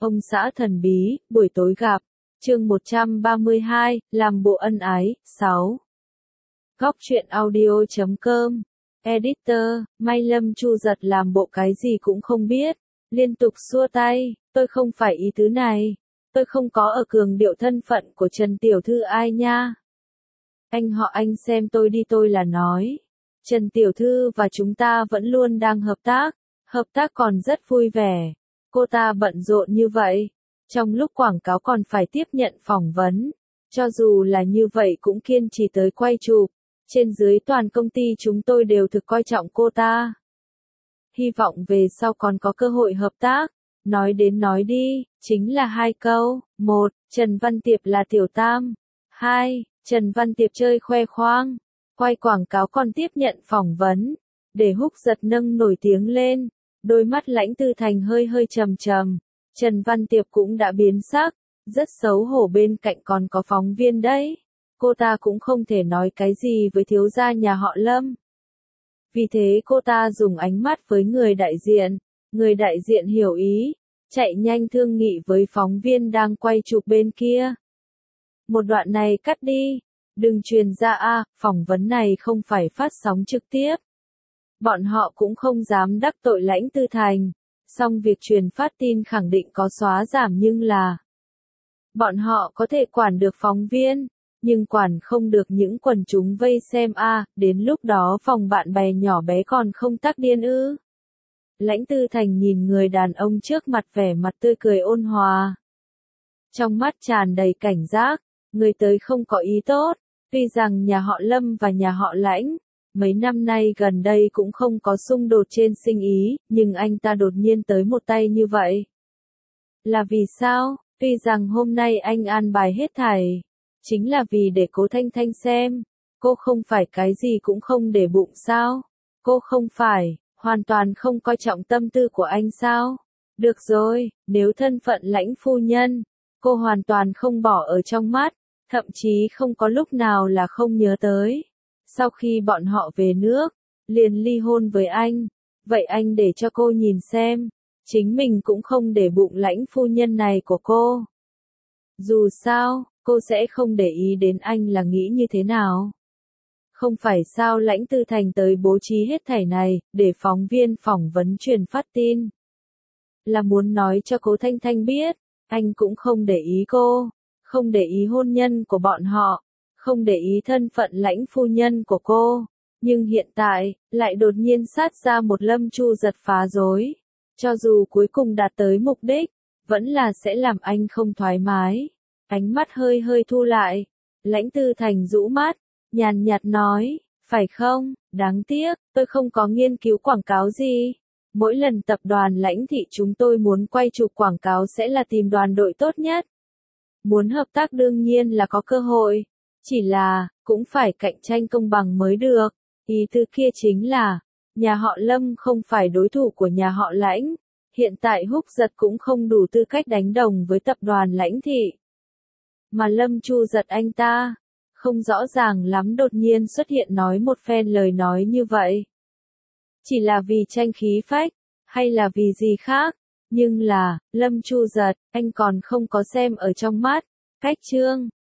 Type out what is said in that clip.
Ông xã thần bí, buổi tối gặp. Chương 132, làm bộ ân ái, 6. Góc truyện audio.com. Editor, May Lâm Chu Giật làm bộ cái gì cũng không biết, liên tục xua tay, tôi không phải ý tứ này, tôi không có ở cường điệu thân phận của Trần Tiểu Thư ai nha. Anh họ anh xem tôi đi, tôi là nói. Trần Tiểu Thư và chúng ta vẫn luôn đang hợp tác còn rất vui vẻ. Cô ta bận rộn như vậy, trong lúc quảng cáo còn phải tiếp nhận phỏng vấn, cho dù là như vậy cũng kiên trì tới quay chụp. Trên dưới toàn công ty chúng tôi đều thực coi trọng cô ta. Hy vọng về sau còn có cơ hội hợp tác. Nói đến nói đi, chính là 2 câu. 1. Trần Văn Tiệp là tiểu tam. 2. Trần Văn Tiệp chơi khoe khoang, quay quảng cáo còn tiếp nhận phỏng vấn. Để Húc Giật nâng nổi tiếng lên, đôi mắt Lãnh Tư Thành hơi hơi trầm trầm. Trần Văn Tiệp cũng đã biến sắc, rất xấu hổ, bên cạnh còn có phóng viên đấy. Cô ta cũng không thể nói cái gì với thiếu gia nhà họ Lâm. Vì thế cô ta dùng ánh mắt với người đại diện hiểu ý, chạy nhanh thương nghị với phóng viên đang quay chụp bên kia. Một đoạn này cắt đi, đừng truyền ra phỏng vấn này không phải phát sóng trực tiếp. Bọn họ cũng không dám đắc tội Lãnh Tư Thành, song việc truyền phát tin khẳng định có xóa giảm, nhưng là bọn họ có thể quản được phóng viên, nhưng quản không được những quần chúng vây xem đến lúc đó phòng bạn bè nhỏ bé còn không tắc điên ư. Lãnh Tư Thành nhìn người đàn ông trước mặt, vẻ mặt tươi cười ôn hòa. Trong mắt tràn đầy cảnh giác, người tới không có ý tốt, tuy rằng nhà họ Lâm và nhà họ Lãnh, mấy năm nay gần đây cũng không có xung đột trên sinh ý, nhưng anh ta đột nhiên tới một tay như vậy. Là vì sao? Tuy rằng hôm nay anh an bài hết thảy, chính là vì để Cố Thanh Thanh xem, cô không phải cái gì cũng không để bụng sao? Cô không phải hoàn toàn không coi trọng tâm tư của anh sao? Được rồi, nếu thân phận Lãnh phu nhân, cô hoàn toàn không bỏ ở trong mắt, thậm chí không có lúc nào là không nhớ tới. Sau khi bọn họ về nước, liền ly hôn với anh, vậy anh để cho cô nhìn xem, chính mình cũng không để bụng Lãnh phu nhân này của cô. Dù sao, cô sẽ không để ý đến anh là nghĩ như thế nào. Không phải sao Lãnh Tư Thành tới bố trí hết thảy này, để phóng viên phỏng vấn truyền phát tin. Là muốn nói cho Cố Thanh Thanh biết, anh cũng không để ý cô, không để ý hôn nhân của bọn họ, không để ý thân phận Lãnh phu nhân của cô. Nhưng hiện tại, lại đột nhiên sát ra một Lâm Chu Giật phá rối. Cho dù cuối cùng đạt tới mục đích, vẫn là sẽ làm anh không thoải mái. Ánh mắt hơi hơi thu lại, Lãnh Tư Thành rũ mắt, nhàn nhạt nói, phải không, đáng tiếc, tôi không có nghiên cứu quảng cáo gì. Mỗi lần tập đoàn Lãnh thị chúng tôi muốn quay chụp quảng cáo sẽ là tìm đoàn đội tốt nhất. Muốn hợp tác đương nhiên là có cơ hội, chỉ là, cũng phải cạnh tranh công bằng mới được. Ý tứ kia chính là, nhà họ Lâm không phải đối thủ của nhà họ Lãnh. Hiện tại Húc Giật cũng không đủ tư cách đánh đồng với tập đoàn Lãnh thị. Mà Lâm Chu Giật anh ta, không rõ ràng lắm đột nhiên xuất hiện nói một phen lời nói như vậy. Chỉ là vì tranh khí phách, hay là vì gì khác, nhưng là, Lâm Chu Giật, anh còn không có xem ở trong mắt. Cách chương,